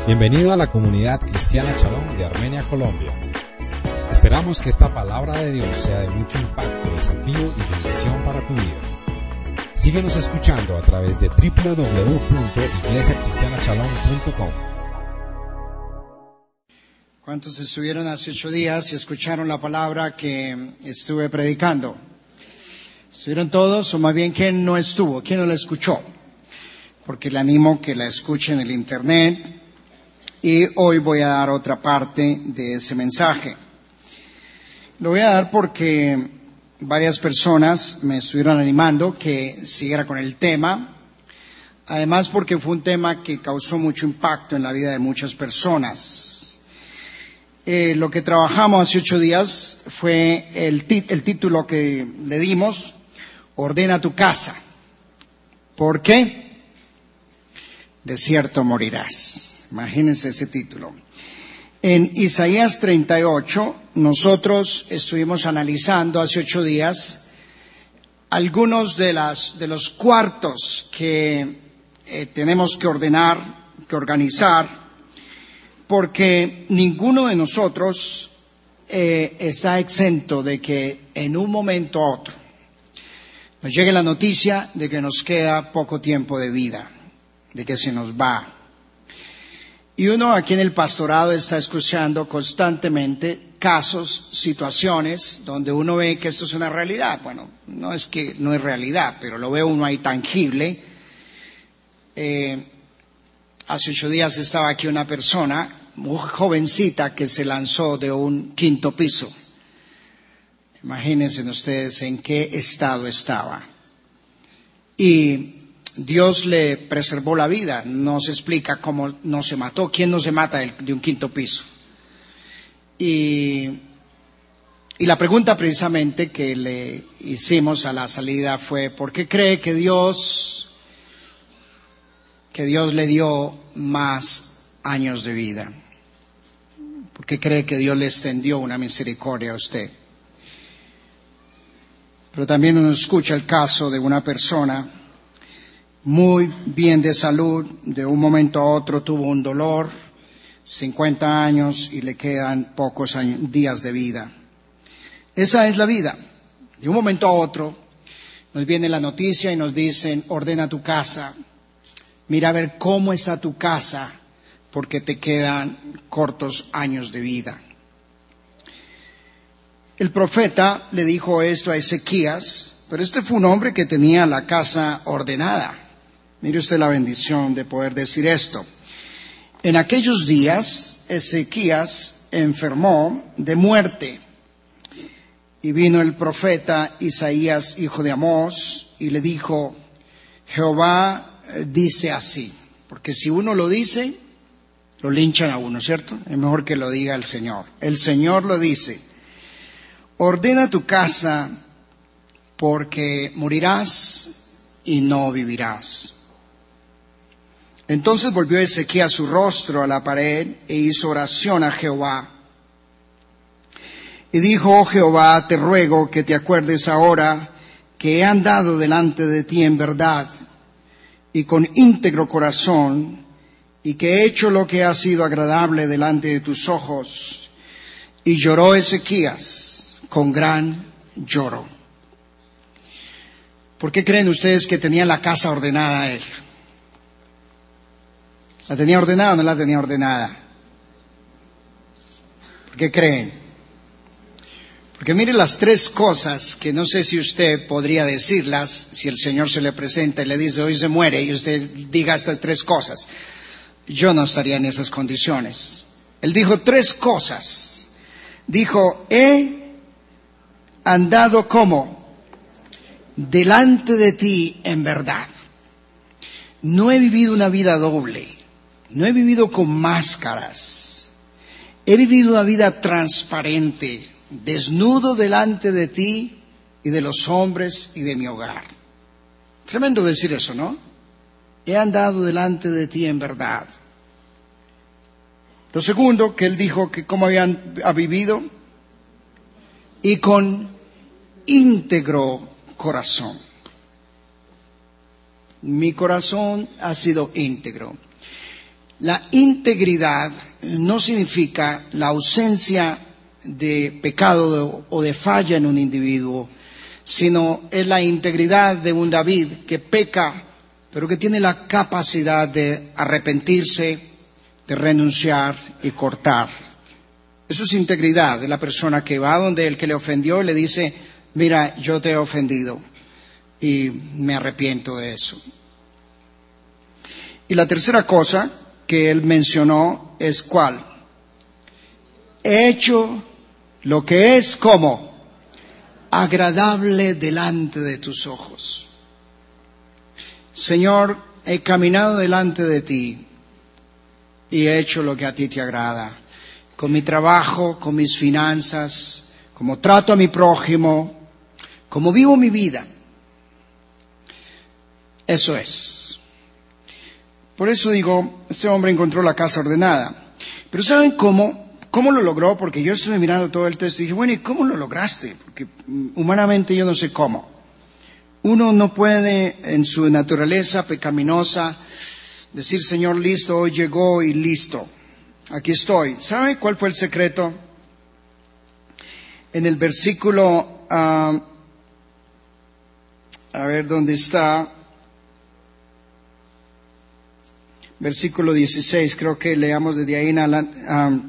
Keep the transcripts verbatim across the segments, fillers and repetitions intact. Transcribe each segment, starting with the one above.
Bienvenido a la comunidad cristiana Shalom de Armenia, Colombia. Esperamos que esta palabra de Dios sea de mucho impacto, desafío y bendición para tu vida. Síguenos escuchando a través de doble u doble u doble u punto iglesia cristiana shalom punto com. ¿Cuántos estuvieron hace ocho días y escucharon la palabra que estuve predicando? ¿Estuvieron todos? O más bien, ¿quién no estuvo? ¿Quién no la escuchó? Porque le animo que la escuche en el internet. Y hoy voy a dar otra parte de ese mensaje. Lo voy a dar porque varias personas me estuvieron animando que siguiera con el tema. Además, porque fue un tema que causó mucho impacto en la vida de muchas personas. Eh, lo que trabajamos hace ocho días fue el, tit- el título que le dimos, Ordena tu casa. ¿Por qué? De cierto morirás. Imagínense ese título. En Isaías treinta y ocho, nosotros estuvimos analizando hace ocho días algunos de, las, de los cuartos que eh, tenemos que ordenar, que organizar, porque ninguno de nosotros eh, está exento de que en un momento a otro nos llegue la noticia de que nos queda poco tiempo de vida, de que se nos va. Y uno aquí en el pastorado está escuchando constantemente casos, situaciones donde uno ve que esto es una realidad. Bueno, no es que no es realidad, pero lo ve uno ahí tangible. Eh, hace ocho días estaba aquí una persona, muy jovencita, que se lanzó de un quinto piso. Imagínense ustedes en qué estado estaba. Y Dios le preservó la vida. No se explica cómo no se mató. ¿Quién no se mata de un quinto piso? Y, y la pregunta precisamente que le hicimos a la salida fue, ¿por qué cree que Dios, que Dios le dio más años de vida? ¿Por qué cree que Dios le extendió una misericordia a usted? Pero también uno escucha el caso de una persona muy bien de salud, de un momento a otro tuvo un dolor, cincuenta años y le quedan pocos años, días de vida. Esa es la vida. De un momento a otro nos viene la noticia y nos dicen, ordena tu casa, mira a ver cómo está tu casa, porque te quedan cortos años de vida. El profeta le dijo esto a Ezequías, pero este fue un hombre que tenía la casa ordenada. Mire usted la bendición de poder decir esto. En aquellos días, Ezequías enfermó de muerte. Y vino el profeta Isaías, hijo de Amós, y le dijo, Jehová dice así. Porque si uno lo dice, lo linchan a uno, ¿cierto? Es mejor que lo diga el Señor. El Señor lo dice. Ordena tu casa, porque morirás y no vivirás. Entonces volvió Ezequías su rostro a la pared e hizo oración a Jehová. Y dijo, oh Jehová, te ruego que te acuerdes ahora que he andado delante de ti en verdad y con íntegro corazón, y que he hecho lo que ha sido agradable delante de tus ojos. Y lloró Ezequías con gran lloro. ¿Por qué creen ustedes que tenía la casa ordenada a él? ¿La tenía ordenada o no la tenía ordenada? ¿Por qué creen? Porque mire las tres cosas que no sé si usted podría decirlas si el Señor se le presenta y le dice hoy se muere y usted diga estas tres cosas. Yo no estaría en esas condiciones. Él dijo tres cosas. Dijo, he andado como delante de ti en verdad. No he vivido una vida doble. No he vivido con máscaras. He vivido una vida transparente, desnudo delante de ti y de los hombres y de mi hogar. Tremendo decir eso, ¿no? He andado delante de ti en verdad. Lo segundo, que él dijo que cómo habían ha vivido, y con íntegro corazón. Mi corazón ha sido íntegro. La integridad no significa la ausencia de pecado o de falla en un individuo, sino es la integridad de un David que peca, pero que tiene la capacidad de arrepentirse, de renunciar y cortar. Eso es integridad de la persona que va donde el que le ofendió y le dice, mira, yo te he ofendido y me arrepiento de eso. Y la tercera cosa que él mencionó es ¿cuál? He hecho lo que es como agradable delante de tus ojos. Señor, he caminado delante de ti y he hecho lo que a ti te agrada. Con mi trabajo, con mis finanzas, como trato a mi prójimo, como vivo mi vida. Eso es. Por eso digo, este hombre encontró la casa ordenada. Pero ¿saben cómo? ¿Cómo lo logró? Porque yo estuve mirando todo el texto y dije, bueno, ¿y cómo lo lograste? Porque humanamente yo no sé cómo. Uno no puede en su naturaleza pecaminosa decir, Señor, listo, hoy llegó y listo. Aquí estoy. ¿Sabe cuál fue el secreto? En el versículo, uh, a ver dónde está, versículo dieciséis, creo que leamos desde ahí en adelante. Um,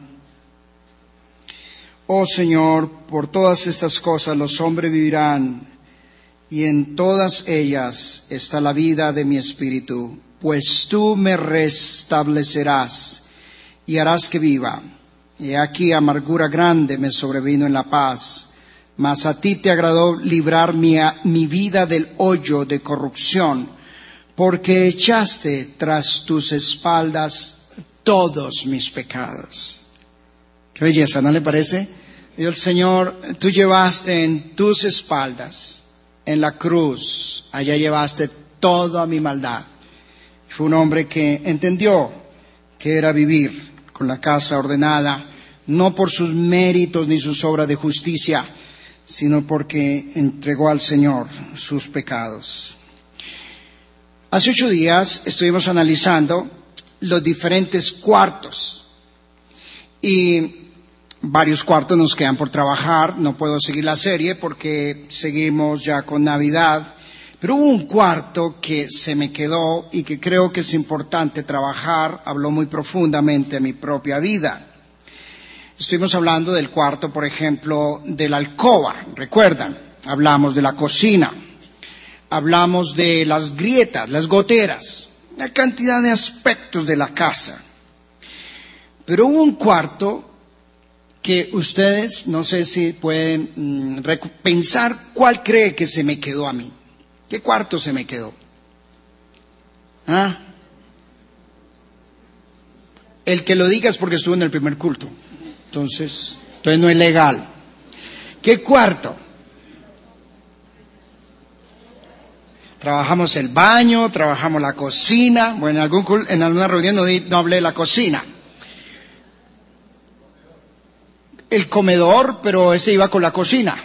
oh Señor, por todas estas cosas los hombres vivirán, y en todas ellas está la vida de mi espíritu, pues tú me restablecerás y harás que viva. Y aquí amargura grande me sobrevino en la paz, mas a ti te agradó librar mi, mi vida del hoyo de corrupción, porque echaste tras tus espaldas todos mis pecados. Qué belleza, ¿no le parece? Dios, Señor, tú llevaste en tus espaldas, en la cruz, allá llevaste toda mi maldad. Fue un hombre que entendió que era vivir con la casa ordenada, no por sus méritos ni sus obras de justicia, sino porque entregó al Señor sus pecados. Hace ocho días estuvimos analizando los diferentes cuartos y varios cuartos nos quedan por trabajar. No puedo seguir la serie porque seguimos ya con Navidad, pero hubo un cuarto que se me quedó y que creo que es importante trabajar. Habló muy profundamente a mi propia vida. Estuvimos hablando del cuarto, por ejemplo, de la alcoba. ¿Recuerdan? Hablamos de la cocina. Hablamos de las grietas, las goteras, la cantidad de aspectos de la casa. Pero hubo un cuarto que ustedes, no sé si pueden mmm, pensar cuál cree que se me quedó a mí. ¿Qué cuarto se me quedó? ¿Ah? El que lo diga es porque estuvo en el primer culto. Entonces, entonces no es legal. ¿Qué cuarto? Trabajamos el baño, trabajamos la cocina. Bueno, en, algún, en alguna reunión no, no hablé de la cocina. El comedor, pero ese iba con la cocina.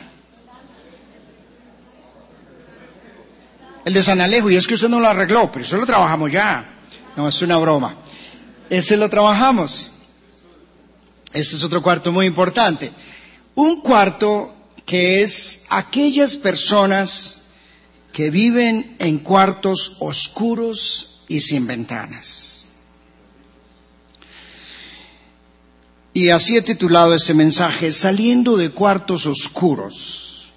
El de San Alejo, y es que usted no lo arregló, pero eso lo trabajamos ya. No, es una broma. Ese lo trabajamos. Ese es otro cuarto muy importante. Un cuarto que es aquellas personas que viven en cuartos oscuros y sin ventanas. Y así he titulado este mensaje, Saliendo de cuartos oscuros.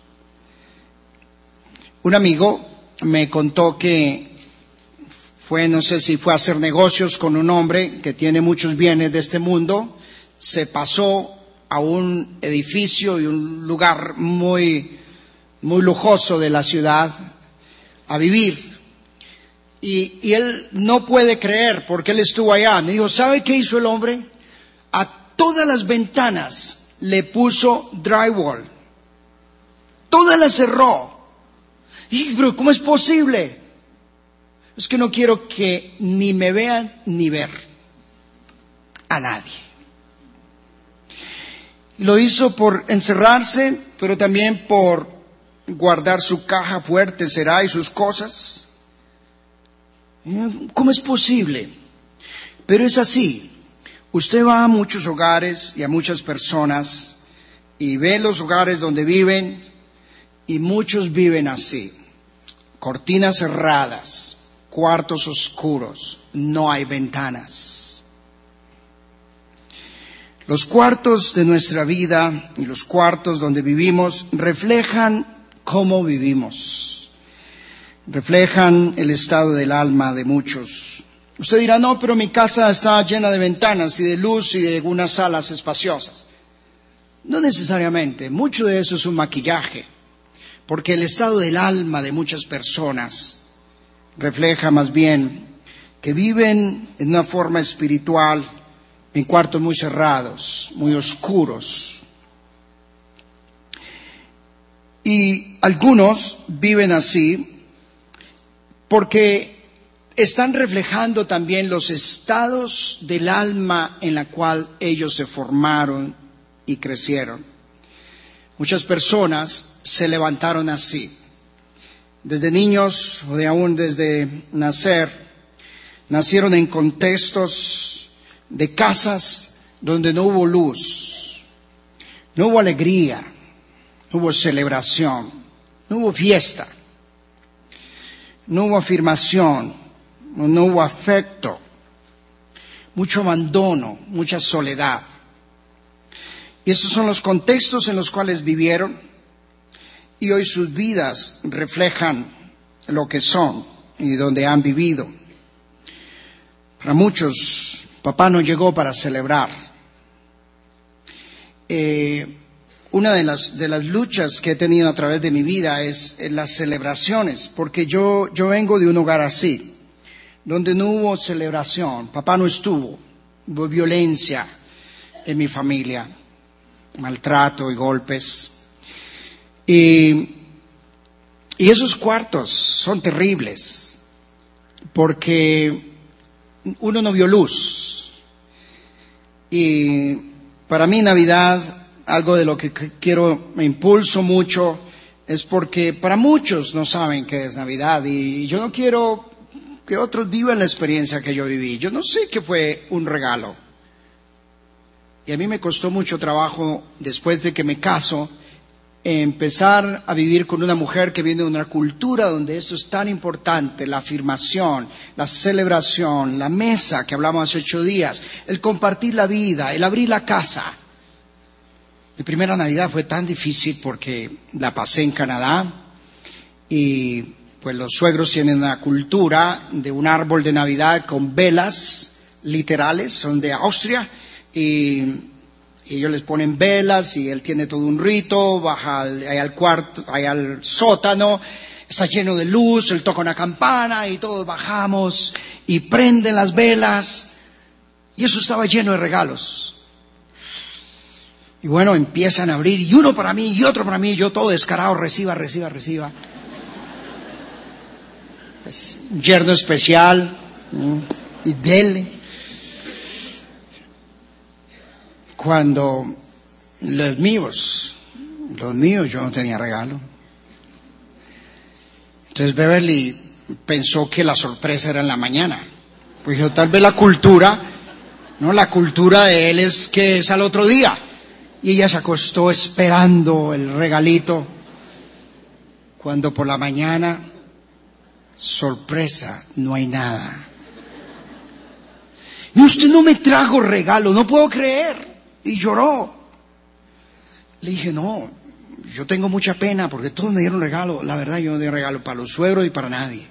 Un amigo me contó que fue, no sé si fue a hacer negocios con un hombre que tiene muchos bienes de este mundo, se pasó a un edificio y un lugar muy, muy lujoso de la ciudad a vivir. Y, y él no puede creer porque él estuvo allá. Me dijo, ¿sabe qué hizo el hombre? A todas las ventanas le puso drywall. Todas las cerró. Y, pero ¿cómo es posible? Es que no quiero que ni me vean ni ver a nadie. Lo hizo por encerrarse, pero también por guardar su caja fuerte, será, y sus cosas. ¿Cómo es posible? Pero es así. Usted va a muchos hogares y a muchas personas y ve los hogares donde viven y muchos viven así. Cortinas cerradas, cuartos oscuros, no hay ventanas. Los cuartos de nuestra vida y los cuartos donde vivimos reflejan cómo vivimos. Reflejan el estado del alma de muchos. Usted dirá, no, pero mi casa está llena de ventanas y de luz y de algunas salas espaciosas. No necesariamente, mucho de eso es un maquillaje, porque el estado del alma de muchas personas refleja más bien que viven en una forma espiritual en cuartos muy cerrados, muy oscuros. Y algunos viven así porque están reflejando también los estados del alma en la cual ellos se formaron y crecieron. Muchas personas se levantaron así. Desde niños o de aún desde nacer, nacieron en contextos de casas donde no hubo luz, no hubo alegría, no hubo celebración, no hubo fiesta, no hubo afirmación, no hubo afecto, mucho abandono, mucha soledad. Y esos son los contextos en los cuales vivieron y hoy sus vidas reflejan lo que son y donde han vivido. Para muchos, papá no llegó para celebrar. Eh, una de las, de las luchas que he tenido a través de mi vida es en las celebraciones, porque yo, yo vengo de un hogar así, donde no hubo celebración, papá no estuvo, hubo violencia en mi familia, maltrato y golpes. Y, y esos cuartos son terribles, porque uno no vio luz. Y para mí Navidad, algo de lo que quiero, me impulso mucho, es porque para muchos no saben qué es Navidad y yo no quiero que otros vivan la experiencia que yo viví. Yo no sé qué fue un regalo. Y a mí me costó mucho trabajo, después de que me caso, empezar a vivir con una mujer que viene de una cultura donde esto es tan importante, la afirmación, la celebración, la mesa que hablamos hace ocho días, el compartir la vida, el abrir la casa. Mi primera Navidad fue tan difícil porque la pasé en Canadá y pues los suegros tienen una cultura de un árbol de Navidad con velas literales, son de Austria, y, y ellos les ponen velas y él tiene todo un rito, baja al, ahí al cuarto, ahí al sótano, está lleno de luz, él toca una campana y todos bajamos y prenden las velas y eso estaba lleno de regalos. Y bueno, empiezan a abrir y uno para mí y otro para mí, yo todo descarado, reciba, reciba, reciba. Pues, un yerno especial, ¿no? Y dele. Cuando los míos, los míos yo no tenía regalo. Entonces Beverly pensó que la sorpresa era en la mañana. Pues dijo, tal vez la cultura, no, la cultura de él es que es al otro día. Y ella se acostó esperando el regalito. Cuando por la mañana, sorpresa, no hay nada. Y usted no me trajo regalo, no puedo creer. Y lloró. Le dije, no, yo tengo mucha pena porque todos me dieron regalo. La verdad, yo no di regalo para los suegros y para nadie.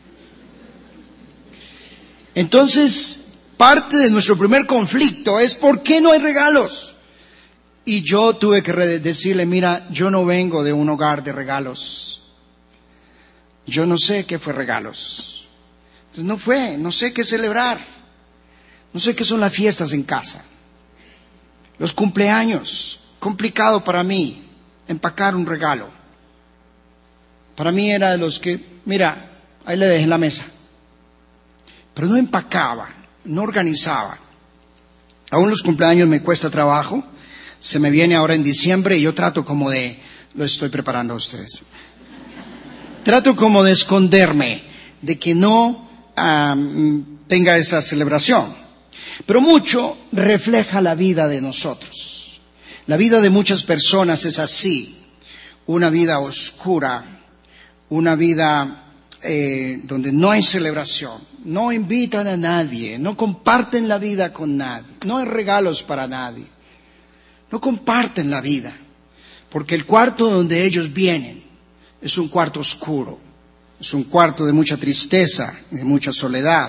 Entonces, parte de nuestro primer conflicto es ¿por qué no hay regalos? Y yo tuve que decirle, mira, yo no vengo de un hogar de regalos. Yo no sé qué fue regalos. Entonces no fue, no sé qué celebrar. No sé qué son las fiestas en casa. Los cumpleaños, complicado para mí empacar un regalo. Para mí era de los que, mira, ahí le dejé en la mesa. Pero no empacaba, no organizaba. Aún los cumpleaños me cuesta trabajo. Se me viene ahora en diciembre y yo trato como de, lo estoy preparando a ustedes. Trato como de esconderme, de que no um, tenga esa celebración. Pero mucho refleja la vida de nosotros. La vida de muchas personas es así, una vida oscura, una vida eh, donde no hay celebración, no invitan a nadie, no comparten la vida con nadie, no hay regalos para nadie, no comparten la vida, porque el cuarto donde ellos vienen es un cuarto oscuro, es un cuarto de mucha tristeza y de mucha soledad.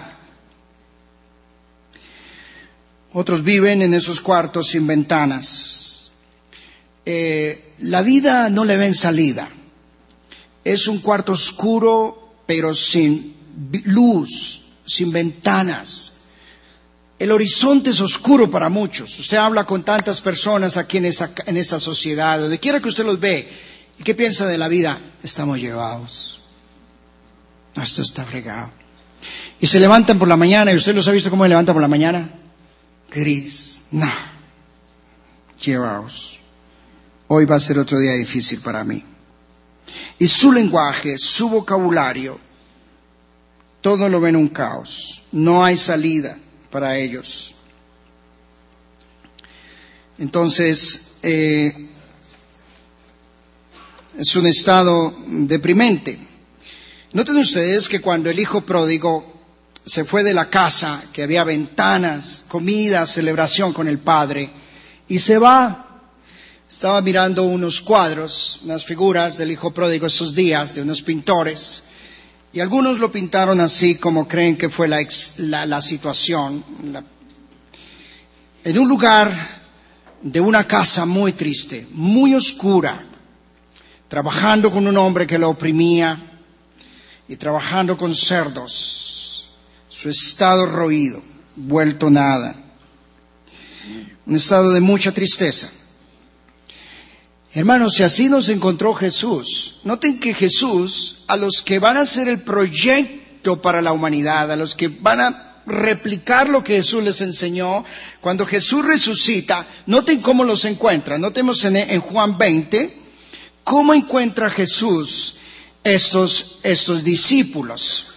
Otros viven en esos cuartos sin ventanas. Eh, la vida no le ven salida. Es un cuarto oscuro, pero sin luz, sin ventanas. El horizonte es oscuro para muchos. Usted habla con tantas personas aquí en, esa, en esta sociedad, donde quiera que usted los ve, ¿y qué piensa de la vida? Estamos llevados. Esto está fregado. Y se levantan por la mañana, y usted los ha visto cómo se levantan por la mañana. Gris, no, llevaos. Hoy va a ser otro día difícil para mí. Y su lenguaje, su vocabulario, todo lo ven un caos. No hay salida para ellos. Entonces, eh, es un estado deprimente. Noten ustedes que cuando el hijo pródigo se fue de la casa, que había ventanas, comida, celebración con el padre, y se va, estaba mirando unos cuadros, unas figuras del hijo pródigo esos días, de unos pintores, y algunos lo pintaron así como creen que fue la, ex, la, la situación, la, en un lugar de una casa muy triste, muy oscura, trabajando con un hombre que lo oprimía, y trabajando con cerdos, su estado roído, vuelto nada, un estado de mucha tristeza. Hermanos, si así nos encontró Jesús, noten que Jesús, a los que van a hacer el proyecto para la humanidad, a los que van a replicar lo que Jesús les enseñó, cuando Jesús resucita, noten cómo los encuentra. Notemos en, en Juan veinte, cómo encuentra Jesús estos, estos discípulos.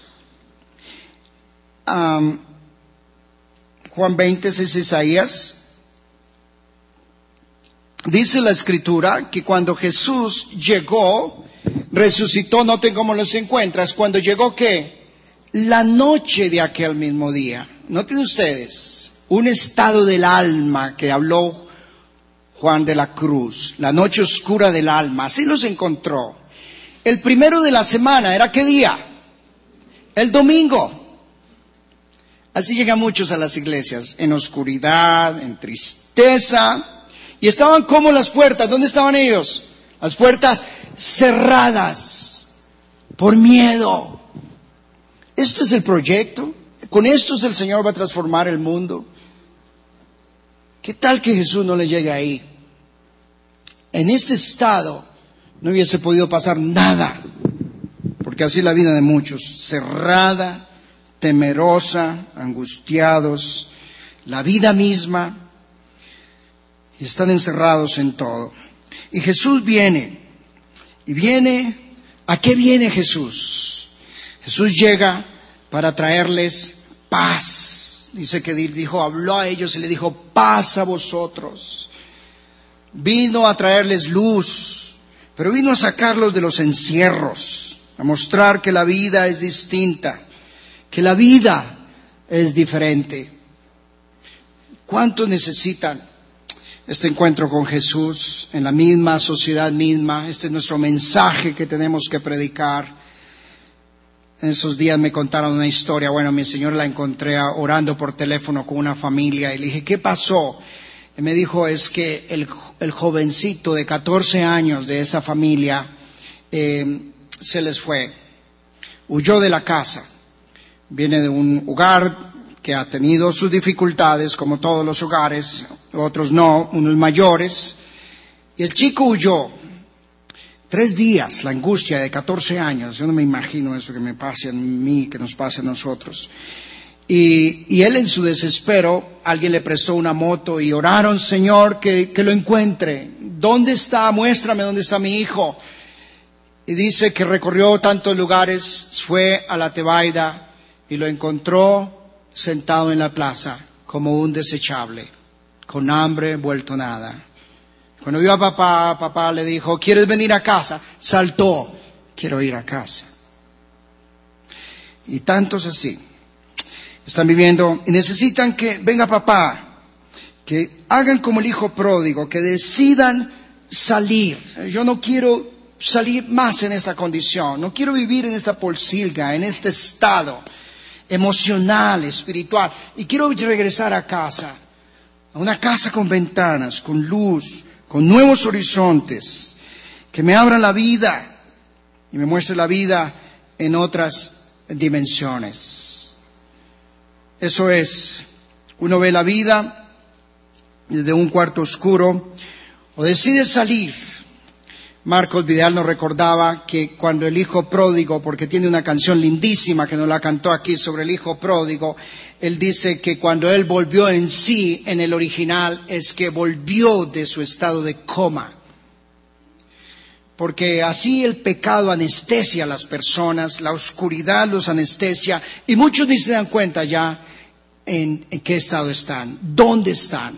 Um, Juan veinte es Isaías. Dice la Escritura que cuando Jesús llegó, resucitó, noten cómo los encuentras. Cuando llegó, ¿qué? La noche de aquel mismo día. Noten ustedes, un estado del alma que habló Juan de la Cruz. La noche oscura del alma. Así los encontró. El primero de la semana, ¿era qué día? El domingo. Así llegan muchos a las iglesias, en oscuridad, en tristeza, y estaban como las puertas. ¿Dónde estaban ellos? Las puertas cerradas, por miedo. Esto es el proyecto. Con esto el Señor va a transformar el mundo. ¿Qué tal que Jesús no le llegue ahí? En este estado no hubiese podido pasar nada, porque así la vida de muchos, cerrada, temerosa, angustiados, la vida misma, y están encerrados en todo. Y Jesús viene, y viene, ¿a qué viene Jesús? Jesús llega para traerles paz. Dice que dijo, habló a ellos y le dijo, paz a vosotros. Vino a traerles luz, pero vino a sacarlos de los encierros, a mostrar que la vida es distinta, que la vida es diferente. ¿Cuántos necesitan este encuentro con Jesús en la misma sociedad misma? Este es nuestro mensaje que tenemos que predicar. En esos días me contaron una historia. Bueno, mi señora la encontré orando por teléfono con una familia y le dije, ¿qué pasó? Y me dijo, es que el, el jovencito de catorce años de esa familia eh, se les fue, huyó de la casa. Viene de un hogar que ha tenido sus dificultades, como todos los hogares, otros no, unos mayores. Y el chico huyó. Tres días, la angustia de catorce años. Yo no me imagino eso que me pase a mí, que nos pase a nosotros. Y, y él en su desespero, alguien le prestó una moto y oraron, Señor, que, que lo encuentre. ¿Dónde está? Muéstrame dónde está mi hijo. Y dice que recorrió tantos lugares, fue a la Tebaida, y lo encontró sentado en la plaza, como un desechable, con hambre vuelto nada. Cuando vio a papá, papá le dijo, ¿quieres venir a casa? Saltó, quiero ir a casa. Y tantos así están viviendo y necesitan que venga papá, que hagan como el hijo pródigo, que decidan salir. Yo no quiero salir más en esta condición, no quiero vivir en esta pulsilga, en este estado emocional, espiritual, y quiero regresar a casa, a una casa con ventanas, con luz, con nuevos horizontes, que me abra la vida y me muestre la vida en otras dimensiones. Eso es, uno ve la vida desde un cuarto oscuro o decide salir. Marcos Vidal nos recordaba que cuando el hijo pródigo, porque tiene una canción lindísima que nos la cantó aquí sobre el hijo pródigo, él dice que cuando él volvió en sí, en el original, es que volvió de su estado de coma. Porque así el pecado anestesia a las personas, la oscuridad los anestesia, y muchos ni se dan cuenta ya en, en qué estado están, dónde están.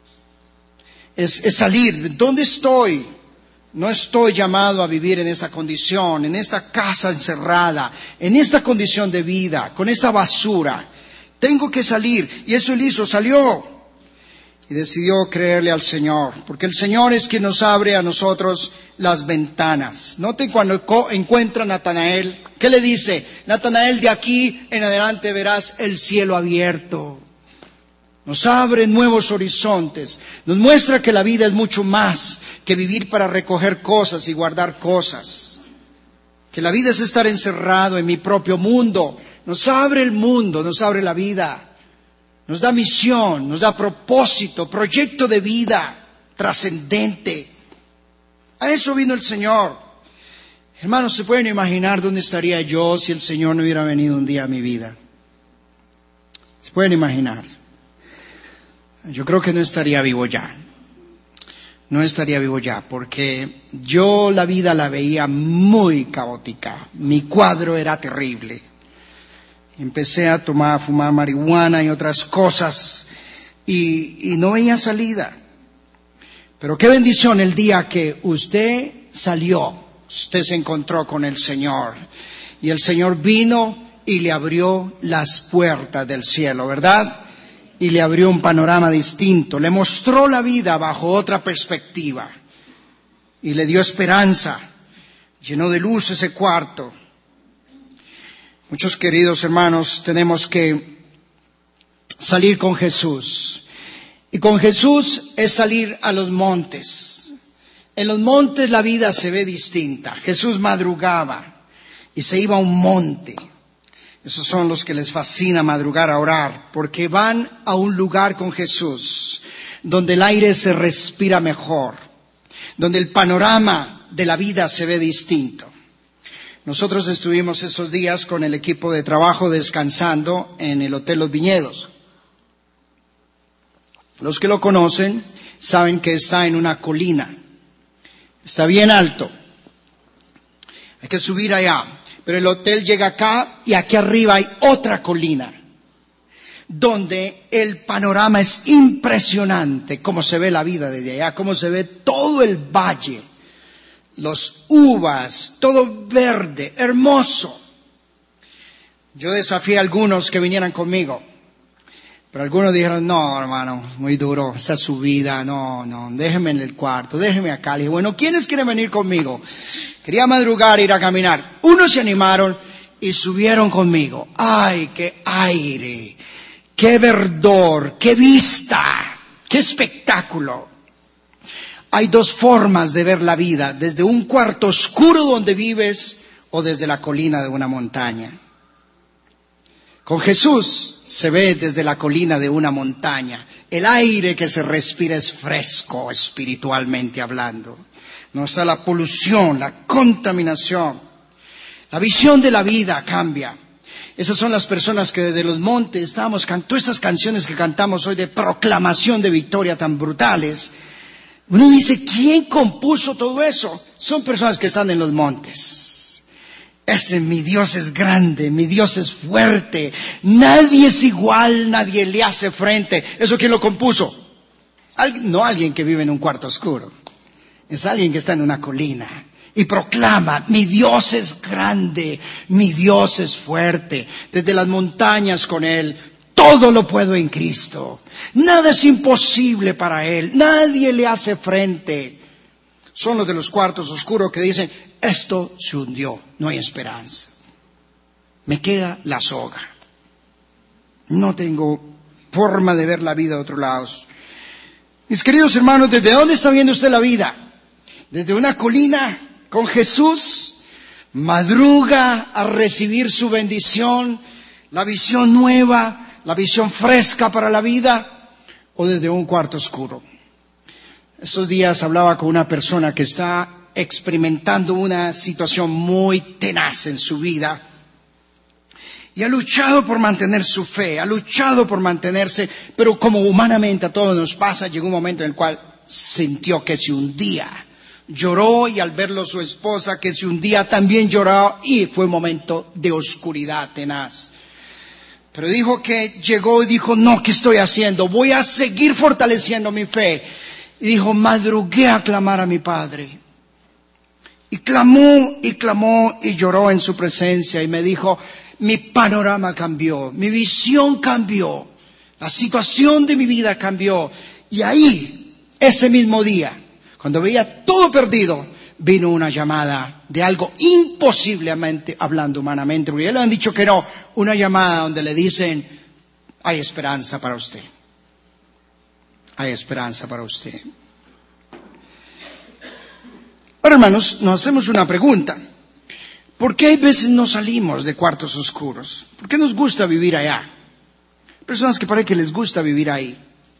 Es, es salir, ¿dónde estoy? No estoy llamado a vivir en esta condición, en esta casa encerrada, en esta condición de vida, con esta basura. Tengo que salir. Y eso él hizo, salió. Y decidió creerle al Señor. Porque el Señor es quien nos abre a nosotros las ventanas. Noten cuando encuentra a Natanael, ¿qué le dice? Natanael, de aquí en adelante verás el cielo abierto. Nos abre nuevos horizontes, nos muestra que la vida es mucho más que vivir para recoger cosas y guardar cosas. Que la vida es estar encerrado en mi propio mundo. Nos abre el mundo, nos abre la vida. Nos da misión, nos da propósito, proyecto de vida trascendente. A eso vino el Señor. Hermanos, ¿se pueden imaginar dónde estaría yo si el Señor no hubiera venido un día a mi vida? ¿Se pueden imaginar? Yo creo que no estaría vivo ya, no estaría vivo ya, porque yo la vida la veía muy caótica, mi cuadro era terrible. Empecé a tomar, a fumar marihuana y otras cosas, y, y no veía salida. Pero qué bendición el día que usted salió, usted se encontró con el Señor, y el Señor vino y le abrió las puertas del cielo, ¿verdad? Y le abrió un panorama distinto, le mostró la vida bajo otra perspectiva y le dio esperanza, llenó de luz ese cuarto. Muchos queridos hermanos, tenemos que salir con Jesús. Y con Jesús es salir a los montes. En los montes la vida se ve distinta. Jesús madrugaba y se iba a un monte. Esos son los que les fascina madrugar a orar, porque van a un lugar con Jesús, donde el aire se respira mejor, donde el panorama de la vida se ve distinto. Nosotros estuvimos esos días con el equipo de trabajo descansando en el Hotel Los Viñedos. Los que lo conocen saben que está en una colina, está bien alto, hay que subir allá. Pero el hotel llega acá y aquí arriba hay otra colina, donde el panorama es impresionante, cómo se ve la vida desde allá, cómo se ve todo el valle, los uvas, todo verde, hermoso. Yo desafié a algunos que vinieran conmigo, pero algunos dijeron, no hermano, muy duro, esa subida, no, no, déjeme en el cuarto, déjeme acá. Le dije, bueno, ¿quiénes quieren venir conmigo? Quería madrugar, ir a caminar. Unos se animaron y subieron conmigo. ¡Ay, qué aire! ¡Qué verdor! ¡Qué vista! ¡Qué espectáculo! Hay dos formas de ver la vida, desde un cuarto oscuro donde vives o desde la colina de una montaña. Con Jesús se ve desde la colina de una montaña. El aire que se respira es fresco, espiritualmente hablando. No está la polución, la contaminación. La visión de la vida cambia. Esas son las personas que desde los montes estamos cantando estas canciones que cantamos hoy de proclamación de victoria tan brutales. Uno dice, ¿quién compuso todo eso? Son personas que están en los montes. Ese mi Dios es grande, mi Dios es fuerte, nadie es igual, nadie le hace frente. ¿Eso quién lo compuso? Al, no alguien que vive en un cuarto oscuro, es alguien que está en una colina y proclama, mi Dios es grande, mi Dios es fuerte, desde las montañas con Él, todo lo puedo en Cristo, nada es imposible para Él, nadie le hace frente. Son los de los cuartos oscuros que dicen, esto se hundió, no hay esperanza. Me queda la soga. No tengo forma de ver la vida de otro lado. Mis queridos hermanos, ¿desde dónde está viendo usted la vida? ¿Desde una colina con Jesús? ¿Madruga a recibir su bendición, la visión nueva, la visión fresca para la vida? ¿O desde un cuarto oscuro? Estos días hablaba con una persona que está experimentando una situación muy tenaz en su vida y ha luchado por mantener su fe, ha luchado por mantenerse, pero como humanamente a todos nos pasa, llegó un momento en el cual sintió que se hundía. Lloró y al verlo su esposa que se hundía también lloró y fue un momento de oscuridad tenaz. Pero dijo que llegó y dijo, no, ¿qué estoy haciendo? Voy a seguir fortaleciendo mi fe. Y dijo, madrugué a clamar a mi Padre. Y clamó y clamó y lloró en su presencia y me dijo, mi panorama cambió, mi visión cambió, la situación de mi vida cambió. Y ahí, ese mismo día, cuando veía todo perdido, vino una llamada de algo imposiblemente hablando humanamente, porque ya le han dicho que no, una llamada donde le dicen, hay esperanza para usted. Hay esperanza para usted. Ahora, hermanos, nos hacemos una pregunta. ¿Por qué hay veces no salimos de cuartos oscuros? ¿Por qué nos gusta vivir allá? Personas que parece que les gusta vivir ahí.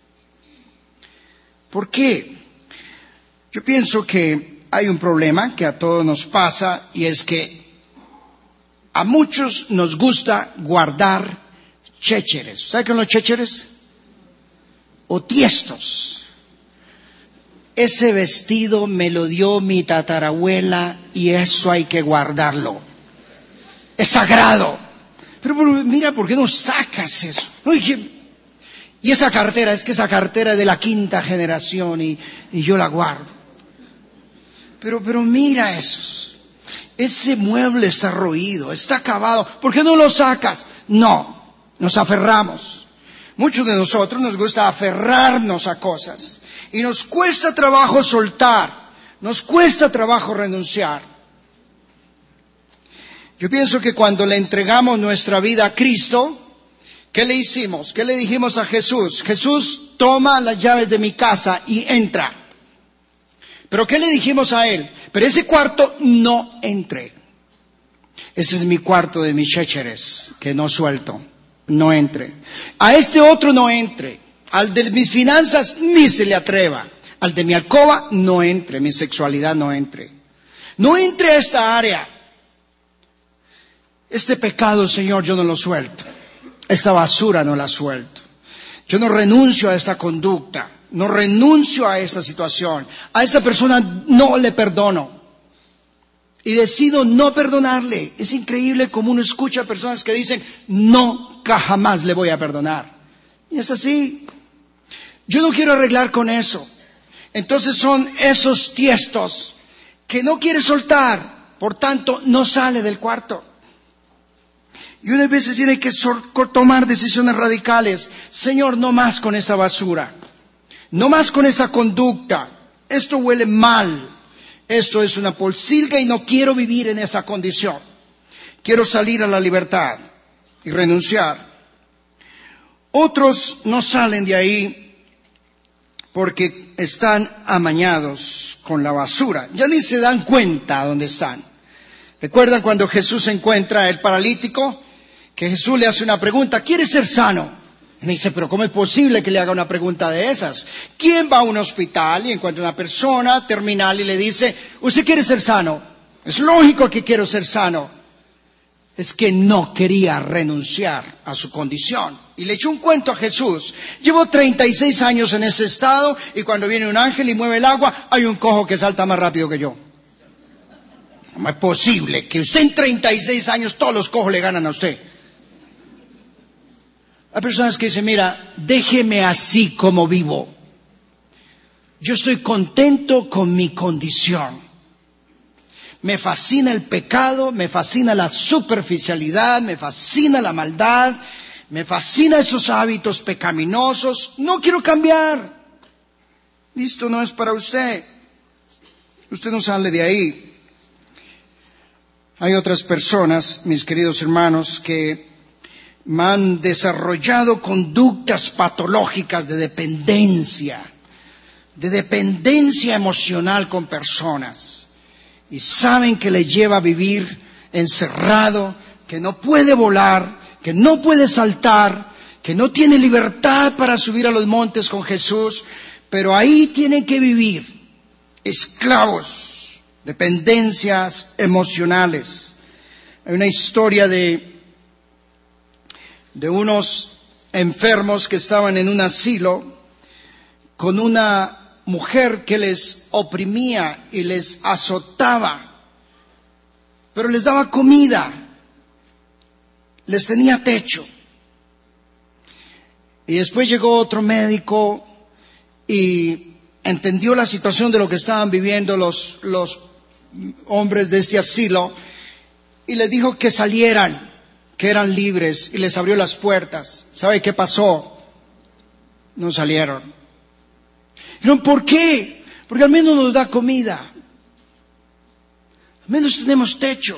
¿Por qué? Yo pienso que hay un problema que a todos nos pasa y es que a muchos nos gusta guardar chécheres. ¿Sabe qué son los chécheres? O tiestos. Ese vestido me lo dio mi tatarabuela y eso hay que guardarlo. Es sagrado. Pero, pero mira, ¿por qué no sacas eso? Oye, y esa cartera, es que esa cartera es de la quinta generación y, y yo la guardo. Pero, pero mira esos. Ese mueble está roído, está acabado. ¿Por qué no lo sacas? No, nos aferramos. Muchos de nosotros nos gusta aferrarnos a cosas y nos cuesta trabajo soltar, nos cuesta trabajo renunciar. Yo pienso que cuando le entregamos nuestra vida a Cristo, ¿qué le hicimos? ¿Qué le dijimos a Jesús? Jesús, toma las llaves de mi casa y entra. ¿Pero qué le dijimos a Él? Pero ese cuarto no entre. Ese es mi cuarto de mis chécheres, que no suelto. No entre. A este otro no entre. Al de mis finanzas ni se le atreva. Al de mi alcoba no entre. Mi sexualidad no entre. No entre a esta área. Este pecado, Señor, yo no lo suelto. Esta basura no la suelto. Yo no renuncio a esta conducta. No renuncio a esta situación. A esta persona no le perdono. Y decido no perdonarle. Es increíble como uno escucha a personas que dicen, no, jamás le voy a perdonar. Y es así. Yo no quiero arreglar con eso. Entonces son esos tiestos que no quiere soltar. Por tanto, no sale del cuarto. Y unas veces tiene que tomar decisiones radicales. Señor, no más con esta basura. No más con esa conducta. Esto huele mal. Esto es una pocilga y no quiero vivir en esa condición. Quiero salir a la libertad y renunciar. Otros no salen de ahí porque están amañados con la basura. Ya ni se dan cuenta dónde están. ¿Recuerdan cuando Jesús encuentra al paralítico? Que Jesús le hace una pregunta, ¿quieres ser sano? Y dice, pero ¿cómo es posible que le haga una pregunta de esas? ¿Quién va a un hospital y encuentra una persona terminal y le dice, ¿usted quiere ser sano? Es lógico que quiero ser sano. Es que no quería renunciar a su condición. Y le echó un cuento a Jesús. Llevo treinta y seis años en ese estado y cuando viene un ángel y mueve el agua, hay un cojo que salta más rápido que yo. No es posible que usted en treinta y seis años todos los cojos le ganan a usted. Hay personas que dicen, mira, déjeme así como vivo. Yo estoy contento con mi condición. Me fascina el pecado, me fascina la superficialidad, me fascina la maldad, me fascina esos hábitos pecaminosos. No quiero cambiar. Esto no es para usted. Usted no sale de ahí. Hay otras personas, mis queridos hermanos, que han desarrollado conductas patológicas de dependencia, de dependencia emocional con personas. Y saben que le lleva a vivir encerrado, que no puede volar, que no puede saltar, que no tiene libertad para subir a los montes con Jesús, pero ahí tienen que vivir esclavos, dependencias emocionales. Hay una historia de, de unos enfermos que estaban en un asilo con una mujer que les oprimía y les azotaba, pero les daba comida, les tenía techo. Y después llegó otro médico y entendió la situación de lo que estaban viviendo los, los hombres de este asilo y les dijo que salieran, que eran libres, y les abrió las puertas. ¿Sabe qué pasó? No salieron. Dijeron, ¿por qué? Porque al menos nos da comida, al menos tenemos techo.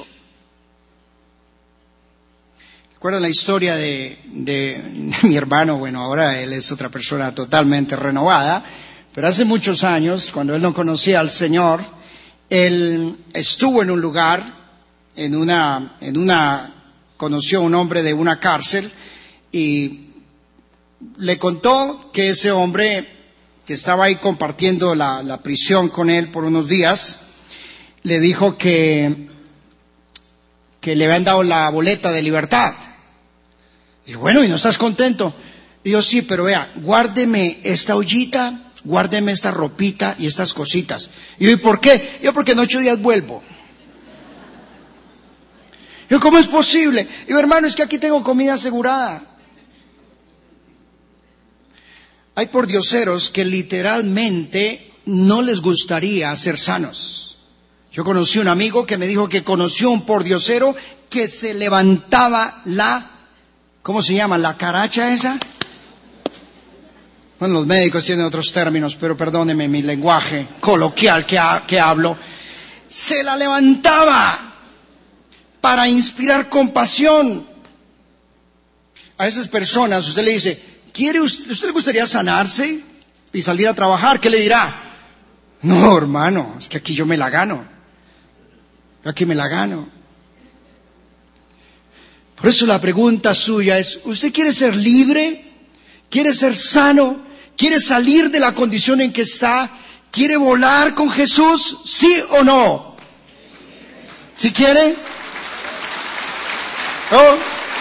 ¿Recuerdan la historia de, de, de mi hermano? Bueno, ahora él es otra persona totalmente renovada, pero hace muchos años, cuando él no conocía al Señor, él estuvo en un lugar, en una, en una, conoció a un hombre de una cárcel y le contó que ese hombre que estaba ahí compartiendo la, la prisión con él por unos días, le dijo que, que le habían dado la boleta de libertad. Y bueno, ¿y no estás contento? Y yo, sí, pero vea, guárdeme esta ollita, guárdeme esta ropita y estas cositas. Y yo, ¿y por qué? Yo, porque en ocho días vuelvo. Yo, ¿cómo es posible? Y yo, hermano, es que aquí tengo comida asegurada. Hay pordioseros que literalmente no les gustaría ser sanos. Yo conocí un amigo que me dijo que conoció un pordiosero que se levantaba la, ¿cómo se llama? ¿La caracha esa? Bueno, los médicos tienen otros términos, pero perdóneme mi lenguaje coloquial que, ha, que hablo. Se la levantaba para inspirar compasión. A esas personas usted le dice, ¿quiere usted, usted le gustaría sanarse y salir a trabajar? ¿Qué le dirá? No, hermano, es que aquí yo me la gano. Yo aquí me la gano. Por eso la pregunta suya es, ¿usted quiere ser libre? ¿Quiere ser sano? ¿Quiere salir de la condición en que está? ¿Quiere volar con Jesús? ¿Sí o no? ¿Sí quiere? ¿Oh?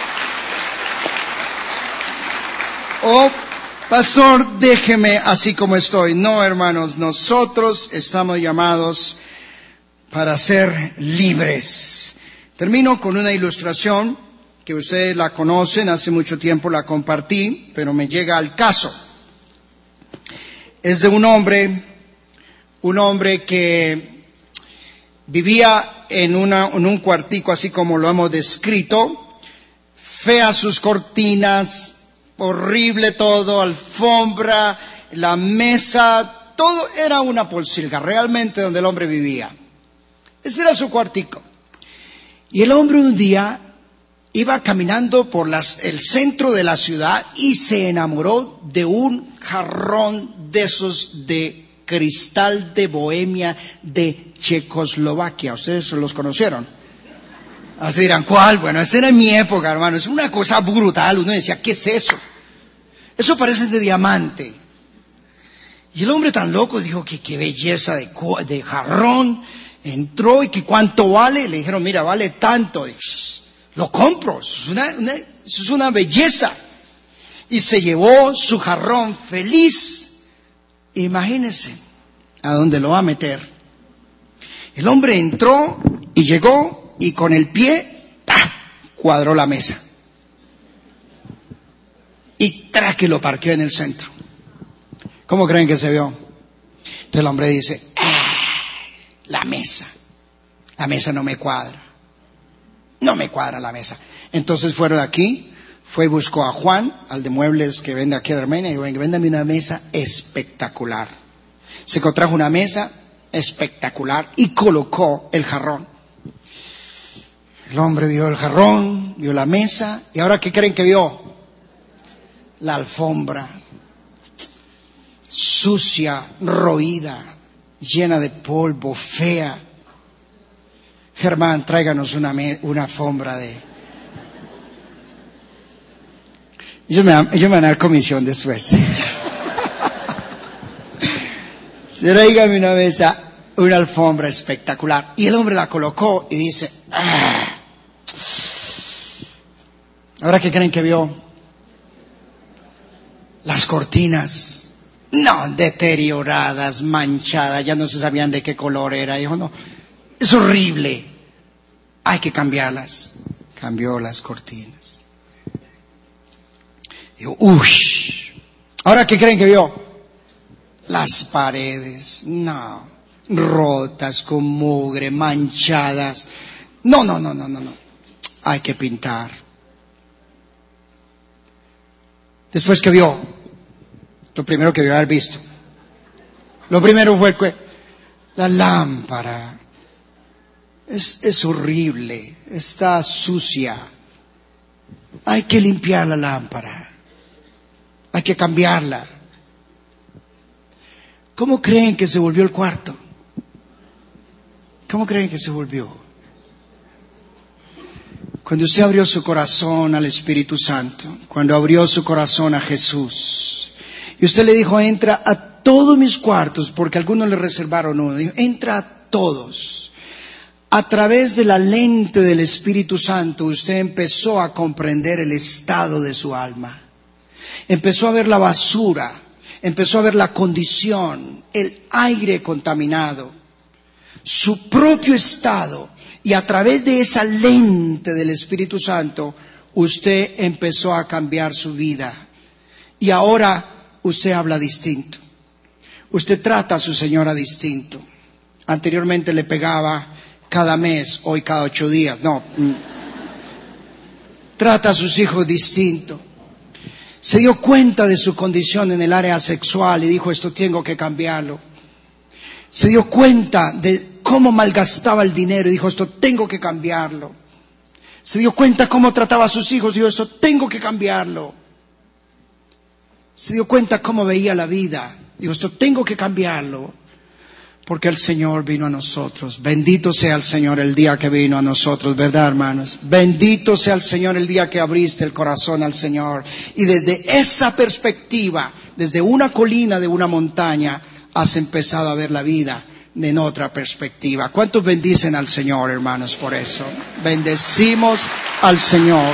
Oh, pastor, déjeme así como estoy. No, hermanos, nosotros estamos llamados para ser libres. Termino con una ilustración que ustedes la conocen, hace mucho tiempo la compartí, pero me llega al caso. Es de un hombre, un hombre que vivía en, una, en un cuartico así como lo hemos descrito, feas sus cortinas, horrible todo, alfombra, la mesa, todo era una pocilga, realmente donde el hombre vivía. Ese era su cuartico. Y el hombre un día iba caminando por las, el centro de la ciudad y se enamoró de un jarrón de esos de cristal de Bohemia de Checoslovaquia. ¿Ustedes los conocieron? Así dirán, ¿cuál? Bueno, esa era en mi época, hermano. Es una cosa brutal. Uno decía, ¿qué es eso? Eso parece de diamante. Y el hombre tan loco dijo que qué belleza de, de jarrón. Entró y que cuánto vale. Le dijeron, mira, vale tanto. Y, lo compro. Eso es una, una, eso es una belleza. Y se llevó su jarrón feliz. Imagínense a dónde lo va a meter. El hombre entró Y llegó y con el pie ¡tá!, cuadró la mesa. Y tra que lo parqueó en el centro. ¿Cómo creen que se vio? Entonces el hombre dice, ah, la mesa. La mesa no me cuadra. No me cuadra la mesa. Entonces fueron aquí, fue y buscó a Juan, al de muebles que vende aquí en Armenia, y dijo, véndame una mesa espectacular. Se contrajo una mesa espectacular y colocó el jarrón. El hombre vio el jarrón, vio la mesa, y ahora ¿qué creen que vio? La alfombra, sucia, roída, llena de polvo, fea. Germán, tráiganos una, me, una alfombra de... Ellos me, dan, ellos me van a dar comisión después. Tráigame una mesa, una alfombra espectacular. Y el hombre la colocó y dice, ah. ¿Ahora qué creen que vio? Las cortinas, no, deterioradas, manchadas, ya no se sabían de qué color era. Dijo, no, es horrible, hay que cambiarlas. Cambió las cortinas. Dijo, uff, ¿ahora qué creen que vio? Las paredes, no, rotas, con mugre, manchadas. No, no, no, no, no, no, hay que pintar. Después que vio, lo primero que vio haber visto, lo primero fue que la lámpara es, es horrible, está sucia, hay que limpiar la lámpara, hay que cambiarla. ¿Cómo creen que se volvió el cuarto? ¿Cómo creen que se volvió? Cuando usted abrió su corazón al Espíritu Santo, cuando abrió su corazón a Jesús, y usted le dijo, entra a todos mis cuartos, porque algunos le reservaron uno, dijo, entra a todos. A través de la lente del Espíritu Santo, usted empezó a comprender el estado de su alma. Empezó a ver la basura, empezó a ver la condición, el aire contaminado, su propio estado. Y a través de esa lente del Espíritu Santo, usted empezó a cambiar su vida. Y ahora usted habla distinto. Usted trata a su señora distinto. Anteriormente le pegaba cada mes, hoy cada ocho días. No. Trata a sus hijos distinto. Se dio cuenta de su condición en el área sexual y dijo, esto tengo que cambiarlo. Se dio cuenta de cómo malgastaba el dinero y dijo, esto tengo que cambiarlo. Se dio cuenta cómo trataba a sus hijos y dijo, esto tengo que cambiarlo. Se dio cuenta cómo veía la vida. Dijo, esto tengo que cambiarlo. Porque el Señor vino a nosotros. Bendito sea el Señor el día que vino a nosotros, ¿verdad, hermanos? Bendito sea el Señor el día que abriste el corazón al Señor. Y desde esa perspectiva, desde una colina de una montaña, has empezado a ver la vida en otra perspectiva. ¿Cuántos bendicen al Señor, hermanos, por eso? Bendecimos al Señor.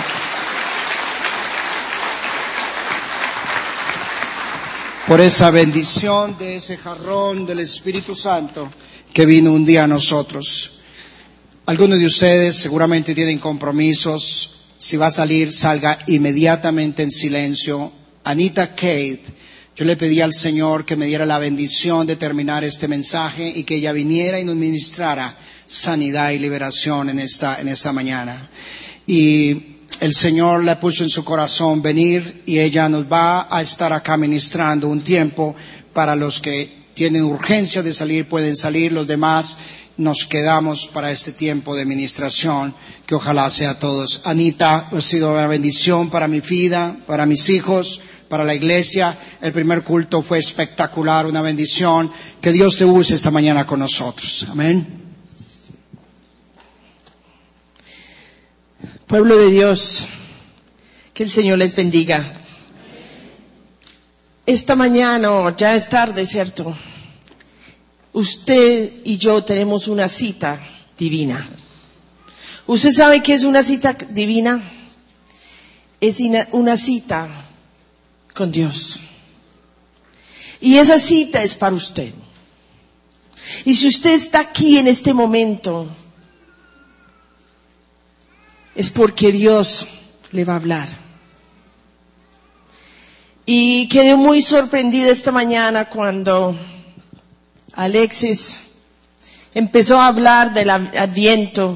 Por esa bendición de ese jarrón del Espíritu Santo que vino un día a nosotros. Algunos de ustedes seguramente tienen compromisos. Si va a salir, salga inmediatamente en silencio. Anita Kate, yo le pedí al Señor que me diera la bendición de terminar este mensaje y que ella viniera y nos ministrara sanidad y liberación en esta, en esta mañana. Y el Señor le puso en su corazón venir y ella nos va a estar acá ministrando un tiempo. Para los que tienen urgencia de salir pueden salir, los demás nos quedamos para este tiempo de ministración que ojalá sea a todos. Anita, ha sido una bendición para mi vida, para mis hijos, para la iglesia. El primer culto fue espectacular, una bendición. Que Dios te use esta mañana con nosotros. Amén. Pueblo de Dios, que el Señor les bendiga. Esta mañana, ya es tarde, ¿cierto? Usted y yo tenemos una cita divina. ¿Usted sabe qué es una cita divina? Es una cita con Dios. Y esa cita es para usted. Y si usted está aquí en este momento es porque Dios le va a hablar. Y quedé muy sorprendida esta mañana cuando Alexis empezó a hablar del Adviento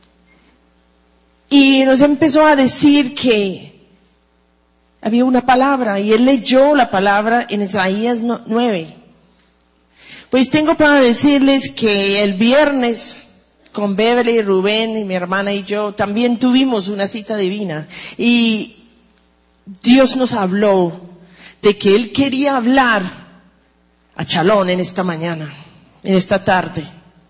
y nos empezó a decir que había una palabra y él leyó la palabra en Isaías nueve. Pues tengo para decirles que el viernes con Beverly, Rubén y mi hermana y yo también tuvimos una cita divina y Dios nos habló de que Él quería hablar a Chalón en esta mañana, en esta tarde.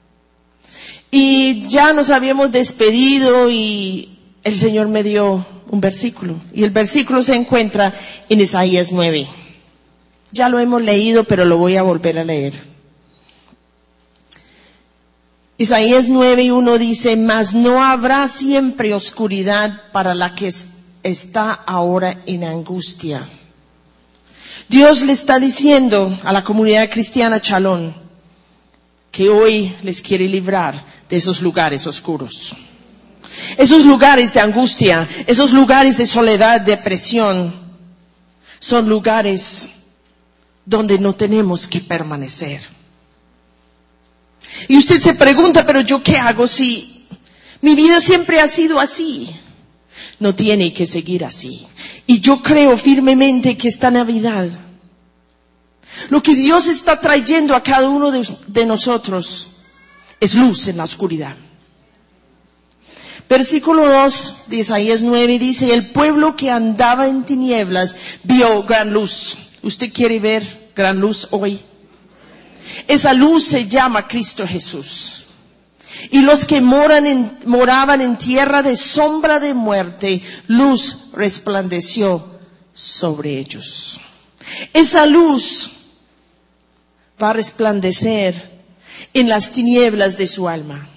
Y ya nos habíamos despedido y el Señor me dio un versículo. Y el versículo se encuentra en Isaías nueve. Ya lo hemos leído, pero lo voy a volver a leer. Isaías nueve y uno dice, mas no habrá siempre oscuridad para la que está ahora en angustia. Dios le está diciendo a la comunidad cristiana Chalón que hoy les quiere librar de esos lugares oscuros. Esos lugares de angustia, esos lugares de soledad, depresión, son lugares donde no tenemos que permanecer. Y usted se pregunta, pero ¿yo qué hago si mi vida siempre ha sido así? No tiene que seguir así. Y yo creo firmemente que esta Navidad, lo que Dios está trayendo a cada uno de, de nosotros es luz en la oscuridad. Versículo dos de Isaías nueve dice, el pueblo que andaba en tinieblas vio gran luz. ¿Usted quiere ver gran luz hoy? Esa luz se llama Cristo Jesús. Y los que moran en, moraban en tierra de sombra de muerte, luz resplandeció sobre ellos. Esa luz va a resplandecer en las tinieblas de su alma.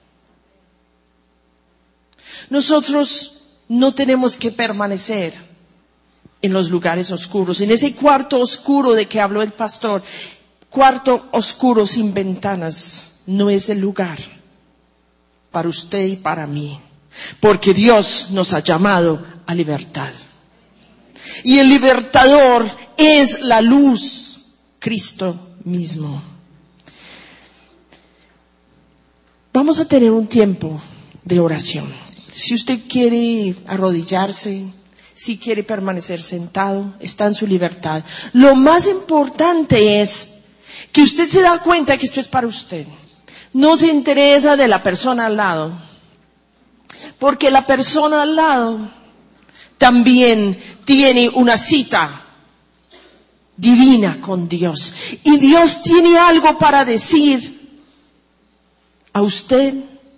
Nosotros no tenemos que permanecer en los lugares oscuros, en ese cuarto oscuro de que habló el pastor. Cuarto oscuro sin ventanas no es el lugar para usted y para mí, porque Dios nos ha llamado a libertad. Y el libertador es la luz, Cristo mismo. Vamos a tener un tiempo de oración. Si usted quiere arrodillarse, si quiere permanecer sentado, está en su libertad. Lo más importante es que usted se da cuenta que esto es para usted. No se interesa de la persona al lado, porque la persona al lado también tiene una cita divina con Dios. Y Dios tiene algo para decir a usted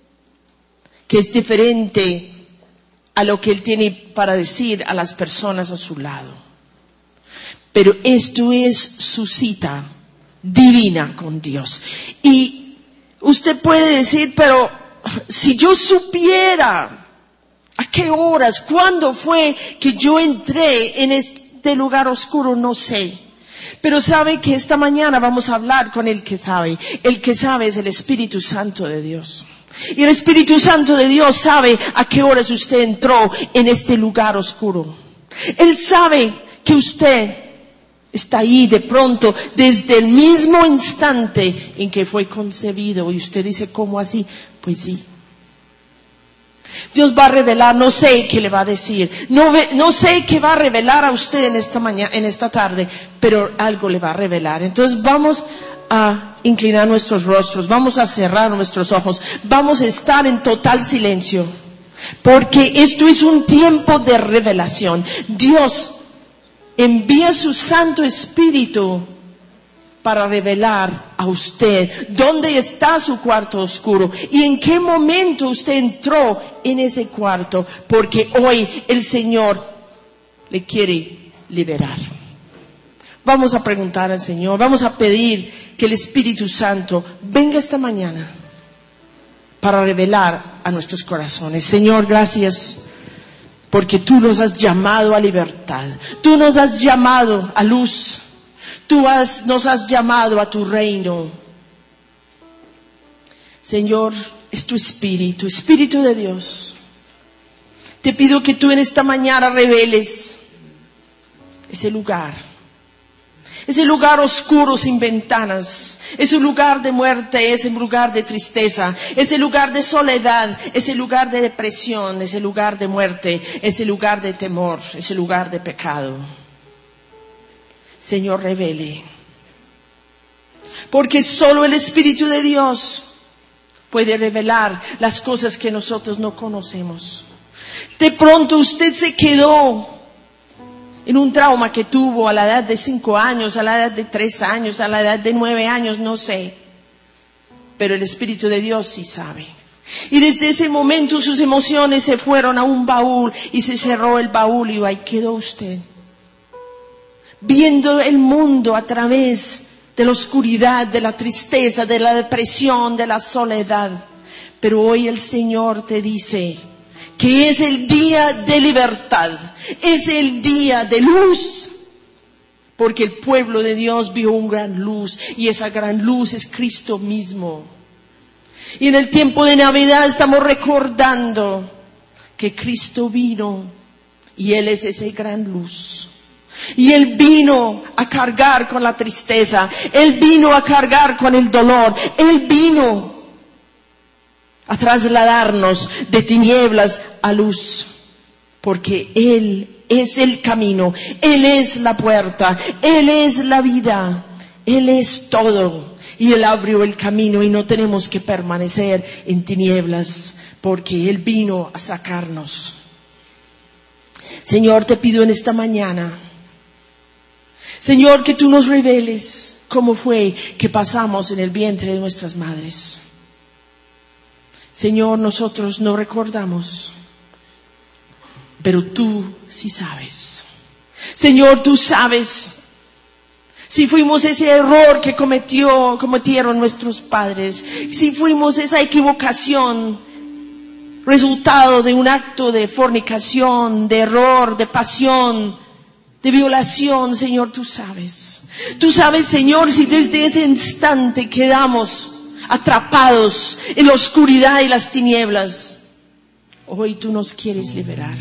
que es diferente a lo que Él tiene para decir a las personas a su lado. Pero esto es su cita divina con Dios. Y usted puede decir, pero si yo supiera a qué horas, cuándo fue que yo entré en este lugar oscuro, no sé. Pero sabe que esta mañana vamos a hablar con el que sabe. El que sabe es el Espíritu Santo de Dios. Y el Espíritu Santo de Dios sabe a qué horas usted entró en este lugar oscuro. Él sabe que usted está ahí de pronto, desde el mismo instante en que fue concebido. Y usted dice, ¿cómo así? Pues sí. Dios va a revelar, no sé qué le va a decir, no, ve, no sé qué va a revelar a usted en esta mañana, en esta tarde, pero algo le va a revelar. Entonces vamos a inclinar nuestros rostros, vamos a cerrar nuestros ojos, vamos a estar en total silencio, porque esto es un tiempo de revelación. Dios envía su Santo Espíritu para revelar a usted dónde está su cuarto oscuro y en qué momento usted entró en ese cuarto, porque hoy el Señor le quiere liberar. Vamos a preguntar al Señor, vamos a pedir que el Espíritu Santo venga esta mañana para revelar a nuestros corazones. Señor, gracias porque tú nos has llamado a libertad, tú nos has llamado a luz. Tú has, nos has llamado a tu reino. Señor, es tu Espíritu, Espíritu de Dios, Te pido que tú en esta mañana reveles ese lugar. Ese lugar oscuro sin ventanas, ese lugar de muerte, ese lugar de tristeza, ese lugar de soledad, ese lugar de depresión, ese lugar de muerte, ese lugar de temor, ese lugar de pecado. Señor, revele. Porque solo el Espíritu de Dios puede revelar las cosas que nosotros no conocemos. De pronto usted se quedó en un trauma que tuvo a la edad de cinco años, a la edad de tres años, a la edad de nueve años, no sé. Pero el Espíritu de Dios sí sabe. Y desde ese momento sus emociones se fueron a un baúl y se cerró el baúl y ahí quedó usted. Viendo el mundo a través de la oscuridad, de la tristeza, de la depresión, de la soledad. Pero hoy el Señor te dice que es el día de libertad, es el día de luz, porque el pueblo de Dios vio una gran luz y esa gran luz es Cristo mismo. Y en el tiempo de Navidad estamos recordando que Cristo vino y Él es esa gran luz. Y Él vino a cargar con la tristeza, Él vino a cargar con el dolor, Él vino a trasladarnos de tinieblas a luz, porque Él es el camino, Él es la puerta, Él es la vida, Él es todo, y Él abrió el camino y no tenemos que permanecer en tinieblas, porque Él vino a sacarnos. Señor, te pido en esta mañana, Señor, que tú nos reveles cómo fue que pasamos en el vientre de nuestras madres. Señor, nosotros no recordamos, pero tú sí sabes. Señor, tú sabes si fuimos ese error que cometió, cometieron nuestros padres, si fuimos esa equivocación, resultado de un acto de fornicación, de error, de pasión, de violación. Señor, tú sabes. Tú sabes, Señor, si desde ese instante quedamos atrapados en la oscuridad y las tinieblas. Hoy tú nos quieres liberar.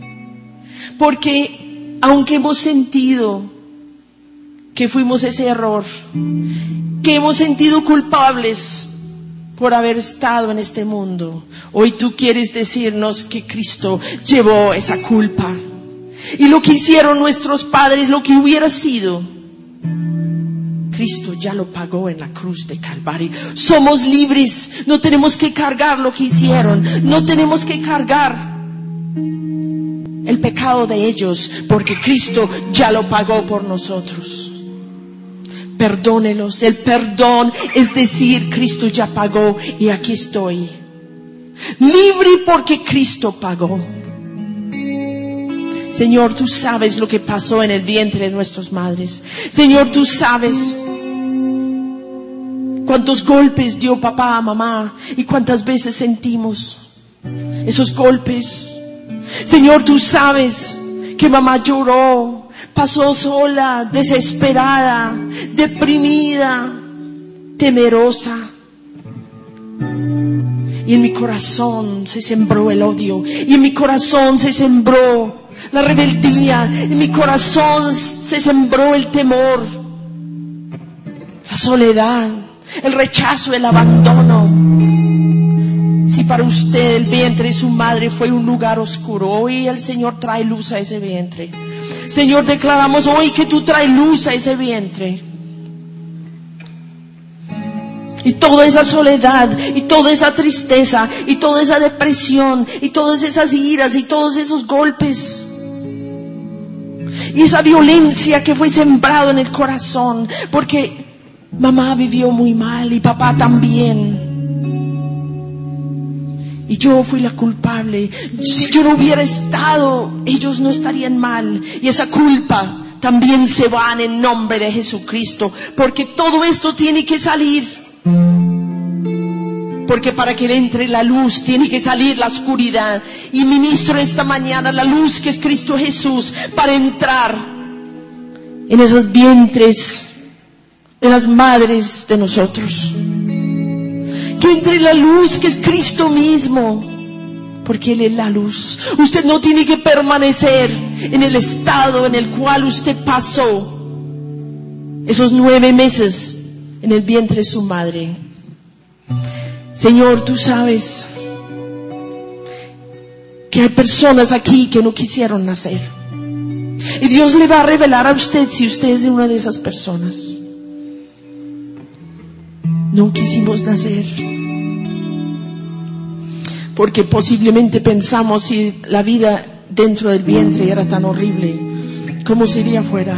Porque aunque hemos sentido que fuimos ese error, que hemos sentido culpables por haber estado en este mundo, hoy tú quieres decirnos que Cristo llevó esa culpa. Y lo que hicieron nuestros padres, lo que hubiera sido, Cristo ya lo pagó en la cruz de Calvario. Somos libres, no tenemos que cargar lo que hicieron, no tenemos que cargar el pecado de ellos, porque Cristo ya lo pagó por nosotros. Perdónelos, el perdón es decir, Cristo ya pagó y aquí estoy. Libre porque Cristo pagó. Señor, tú sabes lo que pasó en el vientre de nuestras madres. Señor, tú sabes cuántos golpes dio papá a mamá y cuántas veces sentimos esos golpes. Señor, tú sabes que mamá lloró, pasó sola, desesperada, deprimida, temerosa. Y en mi corazón se sembró el odio, y en mi corazón se sembró la rebeldía, en mi corazón se sembró el temor, la soledad, el rechazo, el abandono. Si para usted el vientre de su madre fue un lugar oscuro, hoy el Señor trae luz a ese vientre. Señor, declaramos hoy que tú traes luz a ese vientre. Y toda esa soledad, y toda esa tristeza, y toda esa depresión, y todas esas iras, y todos esos golpes, y esa violencia que fue sembrado en el corazón, porque mamá vivió muy mal, y papá también. Y yo fui la culpable. Si yo no hubiera estado, ellos no estarían mal. Y esa culpa también se va en el nombre de Jesucristo, porque todo esto tiene que salir. Porque para que le entre la luz tiene que salir la oscuridad. Y ministro esta mañana la luz que es Cristo Jesús para entrar en esos vientres de las madres de nosotros. Que entre la luz que es Cristo mismo, porque Él es la luz. Usted no tiene que permanecer en el estado en el cual usted pasó esos nueve meses en el vientre de su madre. Señor, tú sabes que hay personas aquí que no quisieron nacer. Y Dios le va a revelar a usted si usted es una de esas personas. No quisimos nacer porque posiblemente pensamos, si la vida dentro del vientre era tan horrible, ¿cómo sería afuera?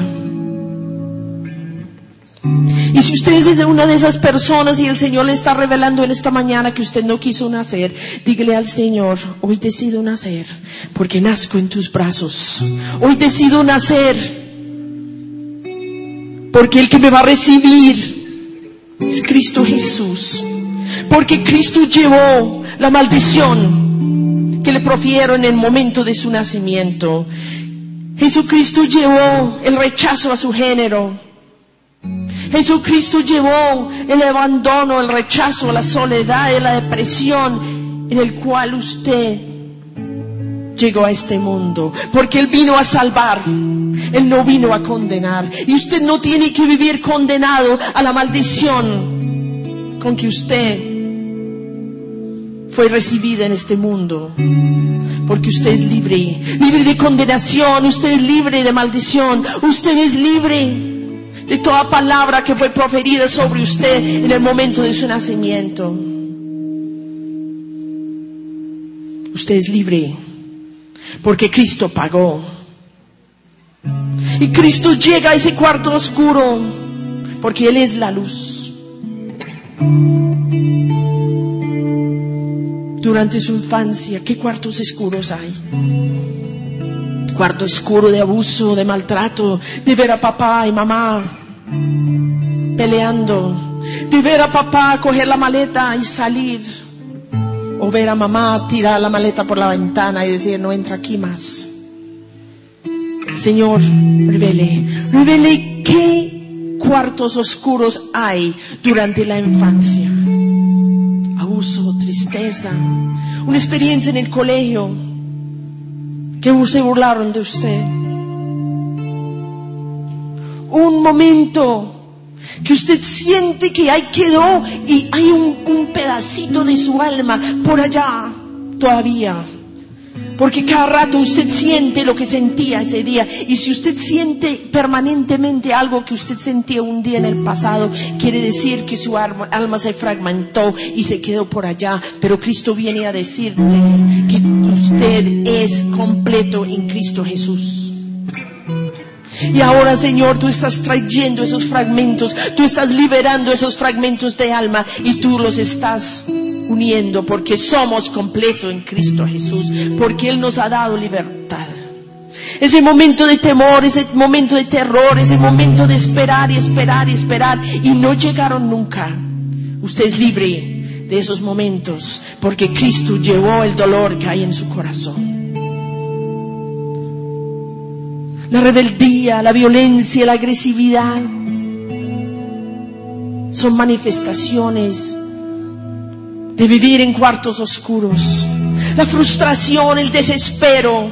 Y si usted es una de esas personas y el Señor le está revelando en esta mañana que usted no quiso nacer, dígale al Señor: hoy decido nacer porque nazco en tus brazos. Hoy decido nacer porque el que me va a recibir es Cristo Jesús. Porque Cristo llevó la maldición que le profirieron en el momento de su nacimiento. Jesucristo llevó el rechazo a su género. Jesucristo llevó el abandono, el rechazo, la soledad y la depresión en el cual usted llegó a este mundo. Porque Él vino a salvar, Él no vino a condenar. Y usted no tiene que vivir condenado a la maldición con que usted fue recibida en este mundo. Porque usted es libre, libre de condenación, usted es libre de maldición, usted es libre de toda palabra que fue proferida sobre usted en el momento de su nacimiento. Usted es libre porque Cristo pagó. Y Cristo llega a ese cuarto oscuro porque Él es la luz. Durante su infancia, ¿qué cuartos oscuros hay? Cuarto oscuro de abuso, de maltrato, de ver a papá y mamá peleando, de ver a papá coger la maleta y salir, o ver a mamá tirar la maleta por la ventana y decir: no entra aquí más. Señor, revele, revele qué cuartos oscuros hay durante la infancia. Abuso, tristeza, una experiencia en el colegio que se burlaron de usted, un momento que usted siente que ahí quedó y hay un, un pedacito de su alma por allá todavía, porque cada rato usted siente lo que sentía ese día. Y si usted siente permanentemente algo que usted sentía un día en el pasado, quiere decir que su alma, alma se fragmentó y se quedó por allá. Pero Cristo viene a decirte que usted es completo en Cristo Jesús. Y ahora, Señor, tú estás trayendo esos fragmentos, tú estás liberando esos fragmentos de alma y tú los estás uniendo, porque somos completos en Cristo Jesús, porque Él nos ha dado libertad. Ese momento de temor, ese momento de terror, ese momento de esperar y esperar y esperar y no llegaron nunca. Usted es libre de esos momentos porque Cristo llevó el dolor que hay en su corazón. La rebeldía, la violencia, la agresividad son manifestaciones de vivir en cuartos oscuros. La frustración, el desespero.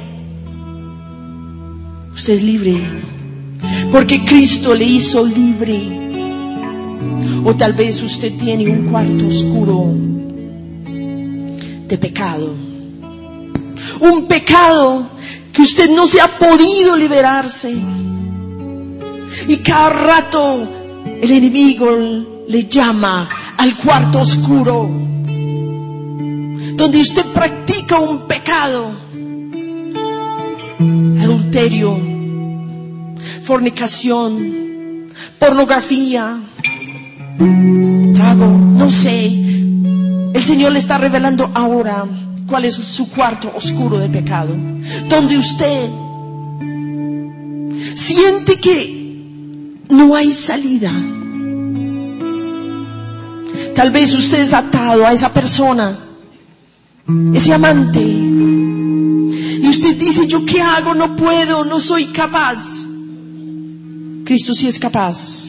Usted es libre porque Cristo le hizo libre. O tal vez usted tiene un cuarto oscuro de pecado. Un pecado que usted no se ha podido liberarse. Y cada rato el enemigo le llama al cuarto oscuro, donde usted practica un pecado. Adulterio, fornicación, pornografía, trago, no sé. El Señor le está revelando ahora cuál es su cuarto oscuro de pecado, donde usted siente que no hay salida. Tal vez usted es atado a esa persona, ese amante, y usted dice: ¿yo qué hago? No puedo, no soy capaz. Cristo sí es capaz.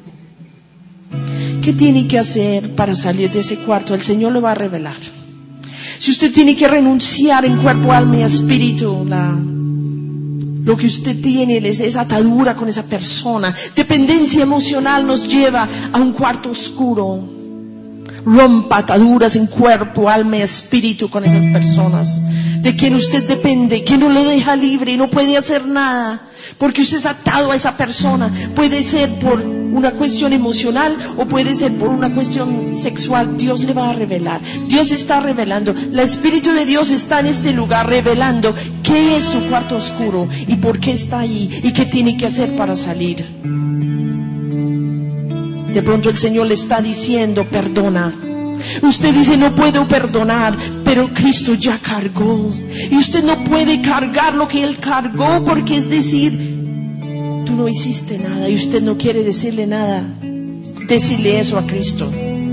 ¿Qué tiene que hacer para salir de ese cuarto? El Señor lo va a revelar. Si usted tiene que renunciar en cuerpo, alma y espíritu, la, lo que usted tiene es esa atadura con esa persona. Dependencia emocional nos lleva a un cuarto oscuro. Rompa ataduras en cuerpo, alma y espíritu con esas personas de quien usted depende, que no lo deja libre y no puede hacer nada porque usted es atado a esa persona. Puede ser por una cuestión emocional o puede ser por una cuestión sexual. Dios le va a revelar. Dios está revelando. El Espíritu de Dios está en este lugar revelando qué es su cuarto oscuro y por qué está ahí y qué tiene que hacer para salir. De pronto el Señor le está diciendo, perdona. Usted dice, no puedo perdonar, pero Cristo ya cargó. Y usted no puede cargar lo que Él cargó, porque es decir, tú no hiciste nada y usted no quiere decirle nada. Decirle eso a Cristo.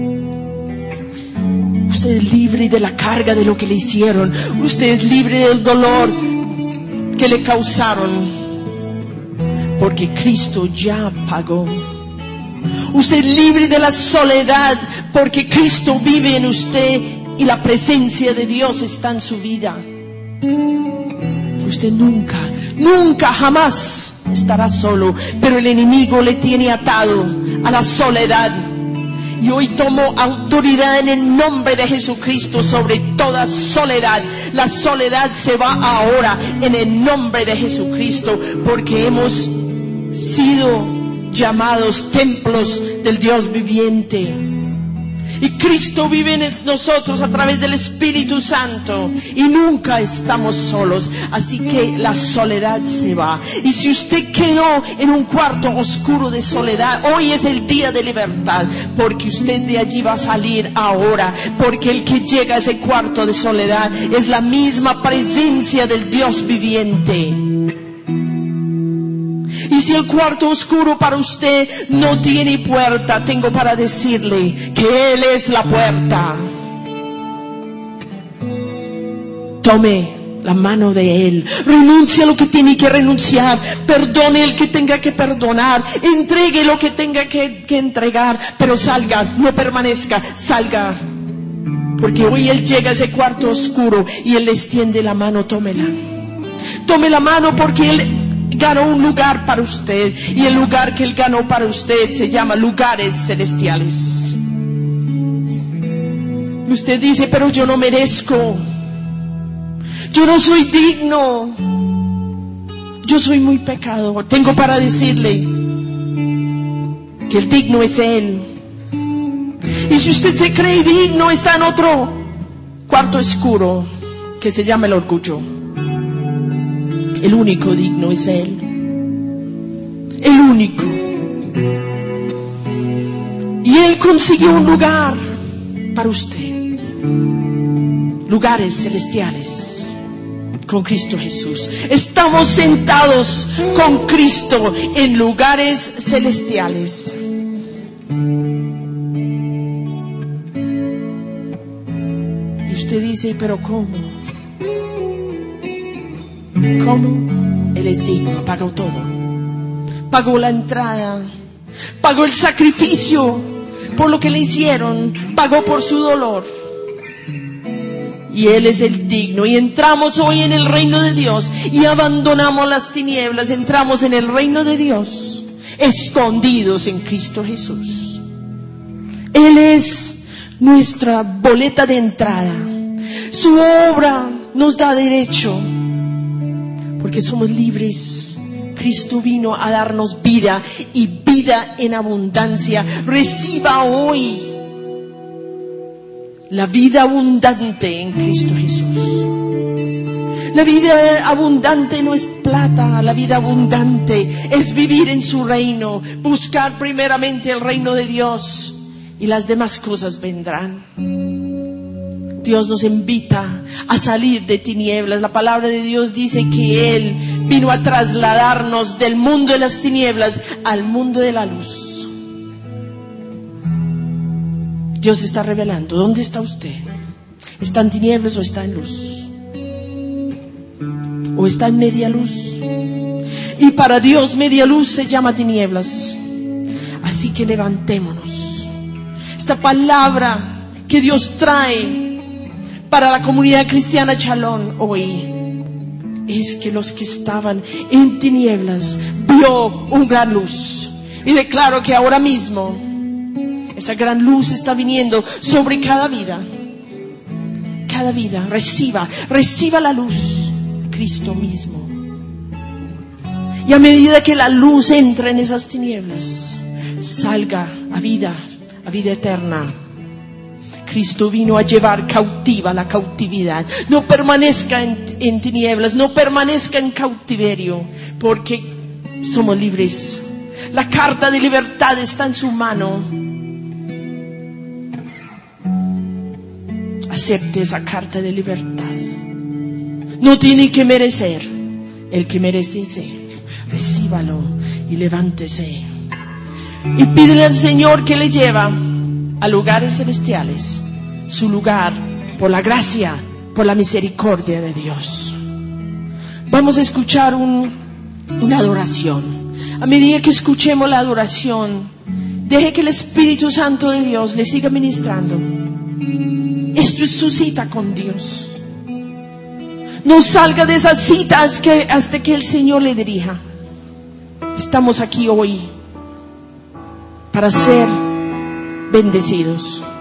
Usted es libre de la carga de lo que le hicieron. Usted es libre del dolor que le causaron, porque Cristo ya pagó. Usted es libre de la soledad porque Cristo vive en usted y la presencia de Dios está en su vida. Usted nunca, nunca, jamás estará solo, pero el enemigo le tiene atado a la soledad. Y hoy tomo autoridad en el nombre de Jesucristo sobre toda soledad. La soledad se va ahora en el nombre de Jesucristo, porque hemos sido llamados templos del Dios viviente. Y Cristo vive en nosotros a través del Espíritu Santo y nunca estamos solos. Así que la soledad se va. Y si usted quedó en un cuarto oscuro de soledad, hoy es el día de libertad, porque usted de allí va a salir ahora, porque el que llega a ese cuarto de soledad es la misma presencia del Dios viviente. Y si el cuarto oscuro para usted no tiene puerta, tengo para decirle que Él es la puerta. Tome la mano de Él, renuncie a lo que tiene que renunciar, perdone el que tenga que perdonar, entregue lo que tenga que, que entregar, pero salga, no permanezca, salga. Porque hoy Él llega a ese cuarto oscuro y Él le extiende la mano, tómela. Tome la mano porque Él ganó un lugar para usted y el lugar que Él ganó para usted se llama lugares celestiales. Usted dice, pero yo no merezco, yo no soy digno, yo soy muy pecador. Tengo para decirle que el digno es Él. Y si usted se cree digno, está en otro cuarto oscuro que se llama el orgullo. El único digno es Él. El único. Y Él consiguió un lugar para usted. Lugares celestiales con Cristo Jesús. Estamos sentados con Cristo en lugares celestiales. Y usted dice, pero ¿cómo? ¿Cómo? Él es digno, pagó todo. Pagó la entrada, pagó el sacrificio por lo que le hicieron, pagó por su dolor. Y Él es el digno. Y entramos hoy en el reino de Dios y abandonamos las tinieblas, entramos en el reino de Dios, escondidos en Cristo Jesús. Él es nuestra boleta de entrada. Su obra nos da derecho, porque somos libres. Cristo vino a darnos vida y vida en abundancia. Reciba hoy la vida abundante en Cristo Jesús. La vida abundante no es plata, la vida abundante es vivir en su reino, buscar primeramente el reino de Dios y las demás cosas vendrán. Dios nos invita a salir de tinieblas. La palabra de Dios dice que Él vino a trasladarnos del mundo de las tinieblas al mundo de la luz. Dios está revelando. ¿Dónde está usted? ¿Está en tinieblas o está en luz? ¿O está en media luz? Y para Dios media luz se llama tinieblas. Así que levantémonos. Esta palabra que Dios trae para la comunidad cristiana Chalón hoy es que los que estaban en tinieblas vio una gran luz. Y declaro que ahora mismo esa gran luz está viniendo sobre cada vida. Cada vida reciba, reciba la luz de Cristo mismo. Y a medida que la luz entra en esas tinieblas, salga a vida, a vida eterna. Cristo vino a llevar cautiva la cautividad. No permanezca en, en tinieblas, no permanezca en cautiverio, porque somos libres. La carta de libertad está en su mano. Acepte esa carta de libertad. No tiene que merecer. El que merece ser, recíbalo y levántese. Y pídele al Señor que le lleva a lugares celestiales, su lugar, por la gracia, por la misericordia de Dios. Vamos a escuchar un, una adoración. A medida que escuchemos la adoración, deje que el Espíritu Santo de Dios le siga ministrando. Esto es su cita con Dios. No salga de esas citas que, hasta que el Señor le dirija. Estamos aquí hoy para ser bendecidos.